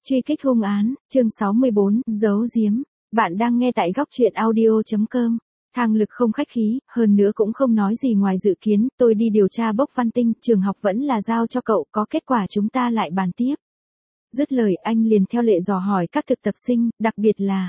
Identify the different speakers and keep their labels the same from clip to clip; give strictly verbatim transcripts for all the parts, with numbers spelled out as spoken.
Speaker 1: Truy kích hung án, chương sáu mươi bốn, giấu giếm. Bạn đang nghe tại góc truyện audio chấm com. Thang Lực không khách khí, hơn nữa cũng không nói gì ngoài dự kiến, tôi đi điều tra bốc văn tinh, trường học vẫn là giao cho cậu, có kết quả chúng ta lại bàn tiếp. Dứt lời anh liền theo lệ dò hỏi các thực tập sinh, đặc biệt là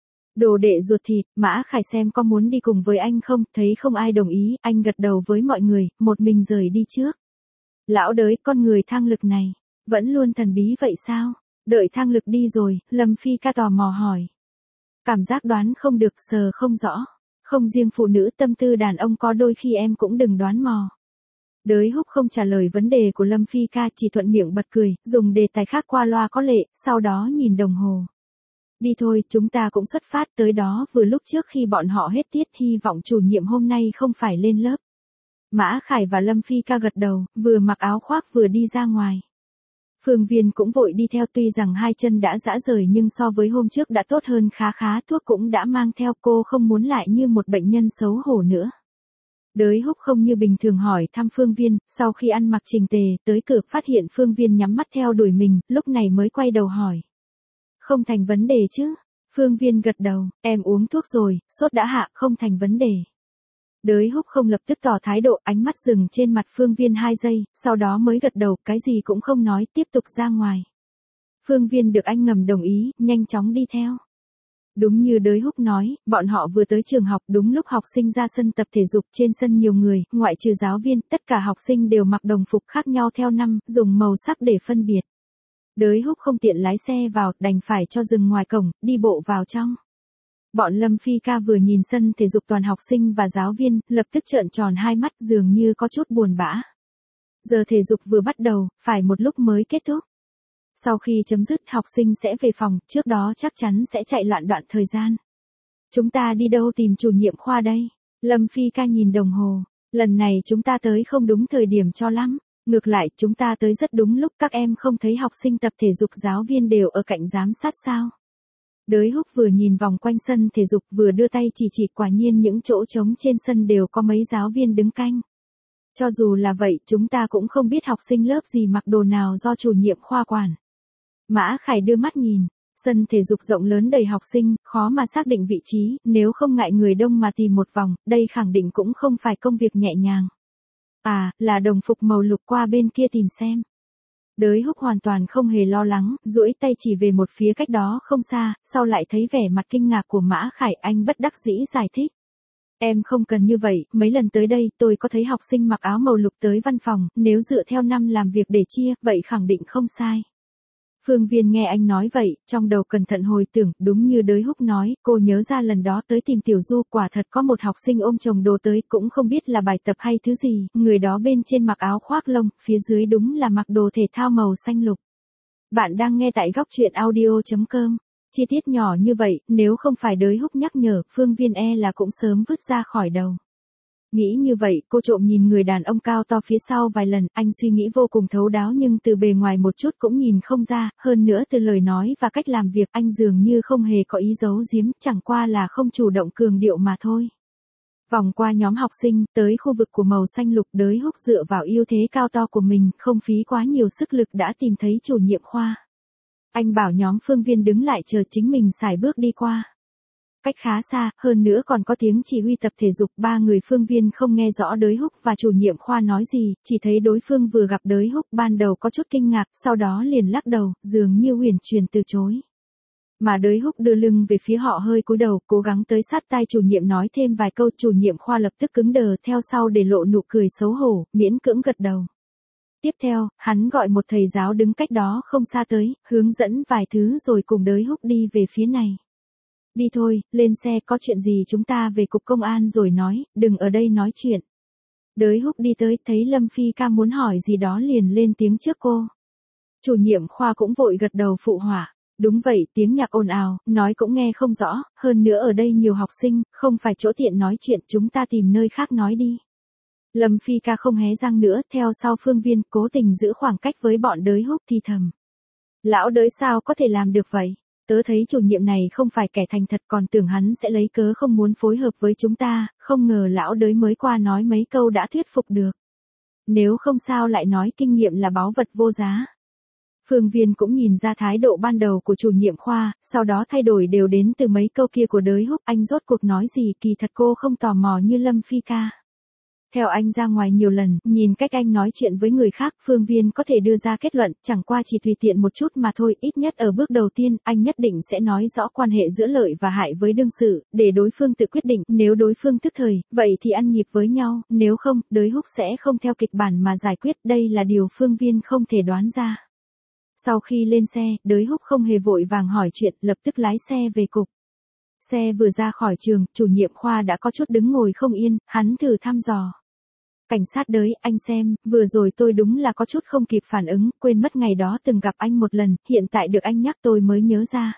Speaker 1: đồ đệ ruột thịt, Mã Khải xem có muốn đi cùng với anh không, thấy không ai đồng ý, anh gật đầu với mọi người, một mình rời đi trước. Lão đới, con người Thang Lực này, vẫn luôn thần bí vậy sao? Đợi Thang Lực đi rồi, Lâm Phi ca tò mò hỏi. Cảm giác đoán không được, sờ không rõ. Không riêng phụ nữ, tâm tư đàn ông có đôi khi em cũng đừng đoán mò. Đới Húc không trả lời vấn đề của Lâm Phi ca, chỉ thuận miệng bật cười, dùng đề tài khác qua loa có lệ, sau đó nhìn đồng hồ. Đi thôi, chúng ta cũng xuất phát, tới đó vừa lúc trước khi bọn họ hết tiết, hy vọng chủ nhiệm hôm nay không phải lên lớp. Mã Khải và Lâm Phi ca gật đầu, vừa mặc áo khoác vừa đi ra ngoài. Phương Viên cũng vội đi theo, tuy rằng hai chân đã rã rời nhưng so với hôm trước đã tốt hơn khá khá, thuốc cũng đã mang theo, cô không muốn lại như một bệnh nhân xấu hổ nữa. Đới Húc không như bình thường hỏi thăm Phương Viên, sau khi ăn mặc chỉnh tề, tới cửa phát hiện Phương Viên nhắm mắt theo đuổi mình, lúc này mới quay đầu hỏi. Không thành vấn đề chứ? Phương Viên gật đầu, em uống thuốc rồi, sốt đã hạ, không thành vấn đề. Đới Húc không lập tức tỏ thái độ, ánh mắt dừng trên mặt Phương Viên hai giây, sau đó mới gật đầu, cái gì cũng không nói, tiếp tục ra ngoài. Phương Viên được anh ngầm đồng ý, nhanh chóng đi theo. Đúng như Đới Húc nói, bọn họ vừa tới trường học, đúng lúc học sinh ra sân tập thể dục, trên sân nhiều người, ngoại trừ giáo viên, tất cả học sinh đều mặc đồng phục khác nhau theo năm, dùng màu sắc để phân biệt. Đới Húc không tiện lái xe vào, đành phải cho dừng ngoài cổng, đi bộ vào trong. Bọn Lâm Phi ca vừa nhìn sân thể dục toàn học sinh và giáo viên, lập tức trợn tròn hai mắt, dường như có chút buồn bã. Giờ thể dục vừa bắt đầu, phải một lúc mới kết thúc. Sau khi chấm dứt, học sinh sẽ về phòng, trước đó chắc chắn sẽ chạy loạn đoạn thời gian. Chúng ta đi đâu tìm chủ nhiệm khoa đây? Lâm Phi ca nhìn đồng hồ, lần này chúng ta tới không đúng thời điểm cho lắm. Ngược lại, chúng ta tới rất đúng lúc, các em không thấy học sinh tập thể dục giáo viên đều ở cạnh giám sát sao? Đới Húc vừa nhìn vòng quanh sân thể dục vừa đưa tay chỉ chỉ, quả nhiên những chỗ trống trên sân đều có mấy giáo viên đứng canh. Cho dù là vậy, chúng ta cũng không biết học sinh lớp gì mặc đồ nào do chủ nhiệm khoa quản. Mã Khải đưa mắt nhìn, sân thể dục rộng lớn đầy học sinh, khó mà xác định vị trí, nếu không ngại người đông mà tìm một vòng, đây khẳng định cũng không phải công việc nhẹ nhàng. À, là đồng phục màu lục, qua bên kia tìm xem. Đới Húc hoàn toàn không hề lo lắng, duỗi tay chỉ về một phía cách đó không xa, sau lại thấy vẻ mặt kinh ngạc của Mã Khải, anh bất đắc dĩ giải thích. Em không cần như vậy, mấy lần tới đây tôi có thấy học sinh mặc áo màu lục tới văn phòng, nếu dựa theo năm làm việc để chia, vậy khẳng định không sai. Phương Viên nghe anh nói vậy, trong đầu cẩn thận hồi tưởng, đúng như Đới Húc nói, cô nhớ ra lần đó tới tìm Tiểu Du, quả thật có một học sinh ôm chồng đồ tới, cũng không biết là bài tập hay thứ gì, người đó bên trên mặc áo khoác lông, phía dưới đúng là mặc đồ thể thao màu xanh lục. Bạn đang nghe tại góc truyện audio chấm com. Chi tiết nhỏ như vậy, nếu không phải Đới Húc nhắc nhở, Phương Viên e là cũng sớm vứt ra khỏi đầu. Nghĩ như vậy, cô trộm nhìn người đàn ông cao to phía sau vài lần, anh suy nghĩ vô cùng thấu đáo nhưng từ bề ngoài một chút cũng nhìn không ra, hơn nữa từ lời nói và cách làm việc anh dường như không hề có ý giấu giếm, chẳng qua là không chủ động cường điệu mà thôi. Vòng qua nhóm học sinh, tới khu vực của màu xanh lục, Đới Húc dựa vào ưu thế cao to của mình, không phí quá nhiều sức lực đã tìm thấy chủ nhiệm khoa. Anh bảo nhóm Phương Viên đứng lại chờ chính mình sải bước đi qua. Cách khá xa, hơn nữa còn có tiếng chỉ huy tập thể dục, ba người Phương Viên không nghe rõ Đới Húc và chủ nhiệm khoa nói gì, chỉ thấy đối phương vừa gặp Đới Húc ban đầu có chút kinh ngạc, sau đó liền lắc đầu, dường như uyển chuyển từ chối. Mà Đới Húc đưa lưng về phía họ hơi cúi đầu, cố gắng tới sát tai chủ nhiệm nói thêm vài câu, chủ nhiệm khoa lập tức cứng đờ, theo sau để lộ nụ cười xấu hổ, miễn cưỡng gật đầu. Tiếp theo, hắn gọi một thầy giáo đứng cách đó không xa tới, hướng dẫn vài thứ rồi cùng Đới Húc đi về phía này. Đi thôi, lên xe, có chuyện gì chúng ta về cục công an rồi nói, đừng ở đây nói chuyện. Đới Húc đi tới, thấy Lâm Phi ca muốn hỏi gì đó liền lên tiếng trước cô. Chủ nhiệm khoa cũng vội gật đầu phụ họa. Đúng vậy, tiếng nhạc ồn ào, nói cũng nghe không rõ, hơn nữa ở đây nhiều học sinh, không phải chỗ tiện nói chuyện, chúng ta tìm nơi khác nói đi. Lâm Phi ca không hé răng nữa, theo sau Phương Viên, cố tình giữ khoảng cách với bọn Đới Húc thì thầm. Lão Đới sao có thể làm được vậy? Tớ thấy chủ nhiệm này không phải kẻ thành thật, còn tưởng hắn sẽ lấy cớ không muốn phối hợp với chúng ta, không ngờ lão Đới mới qua nói mấy câu đã thuyết phục được. Nếu không sao lại nói kinh nghiệm là báu vật vô giá. Phương Viên cũng nhìn ra thái độ ban đầu của chủ nhiệm khoa, sau đó thay đổi đều đến từ mấy câu kia của Đới Húc. Anh rốt cuộc nói gì, kỳ thật cô không tò mò như Lâm Phi ca. Theo anh ra ngoài nhiều lần, nhìn cách anh nói chuyện với người khác, Phương Viên có thể đưa ra kết luận, chẳng qua chỉ tùy tiện một chút mà thôi, ít nhất ở bước đầu tiên, anh nhất định sẽ nói rõ quan hệ giữa lợi và hại với đương sự, để đối phương tự quyết định, nếu đối phương tức thời, vậy thì ăn nhịp với nhau, nếu không, Đới Húc sẽ không theo kịch bản mà giải quyết, đây là điều Phương Viên không thể đoán ra. Sau khi lên xe, Đới Húc không hề vội vàng hỏi chuyện, lập tức lái xe về cục. Xe vừa ra khỏi trường, chủ nhiệm khoa đã có chút đứng ngồi không yên, hắn thử thăm dò. Cảnh sát Đới, anh xem, vừa rồi tôi đúng là có chút không kịp phản ứng, quên mất ngày đó từng gặp anh một lần, hiện tại được anh nhắc tôi mới nhớ ra.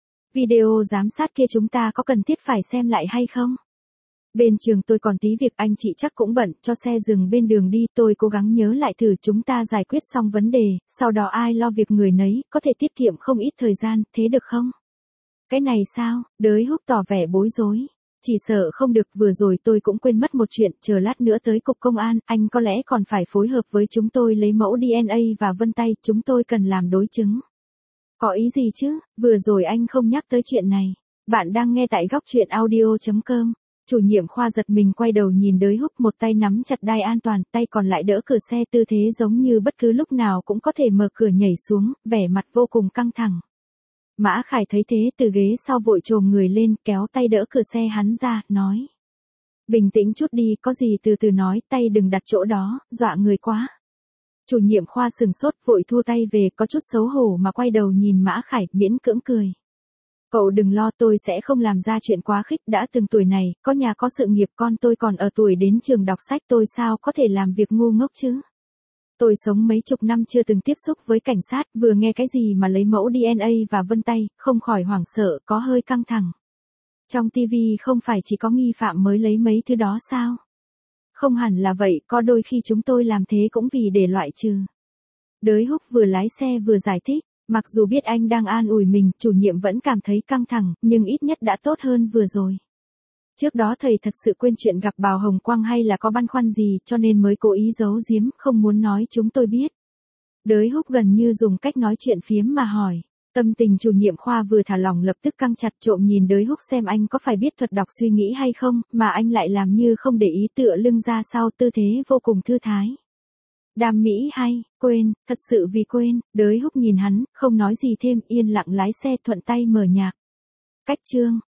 Speaker 1: Video giám sát kia chúng ta có cần thiết phải xem lại hay không? Bên trường tôi còn tí việc, anh chị chắc cũng bận, cho xe dừng bên đường đi, tôi cố gắng nhớ lại thử, chúng ta giải quyết xong vấn đề, sau đó ai lo việc người nấy, có thể tiết kiệm không ít thời gian, thế được không? Cái này sao? Đới Húc tỏ vẻ bối rối. Chỉ sợ không được, vừa rồi tôi cũng quên mất một chuyện, chờ lát nữa tới cục công an, anh có lẽ còn phải phối hợp với chúng tôi lấy mẫu đê en a và vân tay, chúng tôi cần làm đối chứng. Có ý gì chứ, vừa rồi anh không nhắc tới chuyện này. Bạn đang nghe tại góc truyện audio chấm com. Chủ nhiệm khoa giật mình quay đầu nhìn Đới Húc, một tay nắm chặt đai an toàn, tay còn lại đỡ cửa xe, tư thế giống như bất cứ lúc nào cũng có thể mở cửa nhảy xuống, vẻ mặt vô cùng căng thẳng. Mã Khải thấy thế từ ghế sau vội chồm người lên, kéo tay đỡ cửa xe hắn ra, nói. Bình tĩnh chút đi, có gì từ từ nói, tay đừng đặt chỗ đó, dọa người quá. Chủ nhiệm khoa sừng sốt, vội thua tay về, có chút xấu hổ mà quay đầu nhìn Mã Khải, miễn cưỡng cười. Cậu đừng lo, tôi sẽ không làm ra chuyện quá khích, đã từng tuổi này, có nhà có sự nghiệp, con tôi còn ở tuổi đến trường đọc sách, tôi sao có thể làm việc ngu ngốc chứ. Tôi sống mấy chục năm chưa từng tiếp xúc với cảnh sát, vừa nghe cái gì mà lấy mẫu đê en a và vân tay, không khỏi hoảng sợ, có hơi căng thẳng. Trong ti vi không phải chỉ có nghi phạm mới lấy mấy thứ đó sao? Không hẳn là vậy, có đôi khi chúng tôi làm thế cũng vì để loại trừ. Đới Húc vừa lái xe vừa giải thích, mặc dù biết anh đang an ủi mình, chủ nhiệm vẫn cảm thấy căng thẳng, nhưng ít nhất đã tốt hơn vừa rồi. Trước đó thầy thật sự quên chuyện gặp Bào Hồng Quang hay là có băn khoăn gì cho nên mới cố ý giấu giếm, không muốn nói chúng tôi biết. Đới Húc gần như dùng cách nói chuyện phiếm mà hỏi. Tâm tình chủ nhiệm khoa vừa thả lỏng lập tức căng chặt, trộm nhìn Đới Húc xem anh có phải biết thuật đọc suy nghĩ hay không, mà anh lại làm như không để ý, tựa lưng ra sau, tư thế vô cùng thư thái. Đam mỹ hay, quên, thật sự vì quên. Đới Húc nhìn hắn, không nói gì thêm, yên lặng lái xe thuận tay mở nhạc. Cách chương.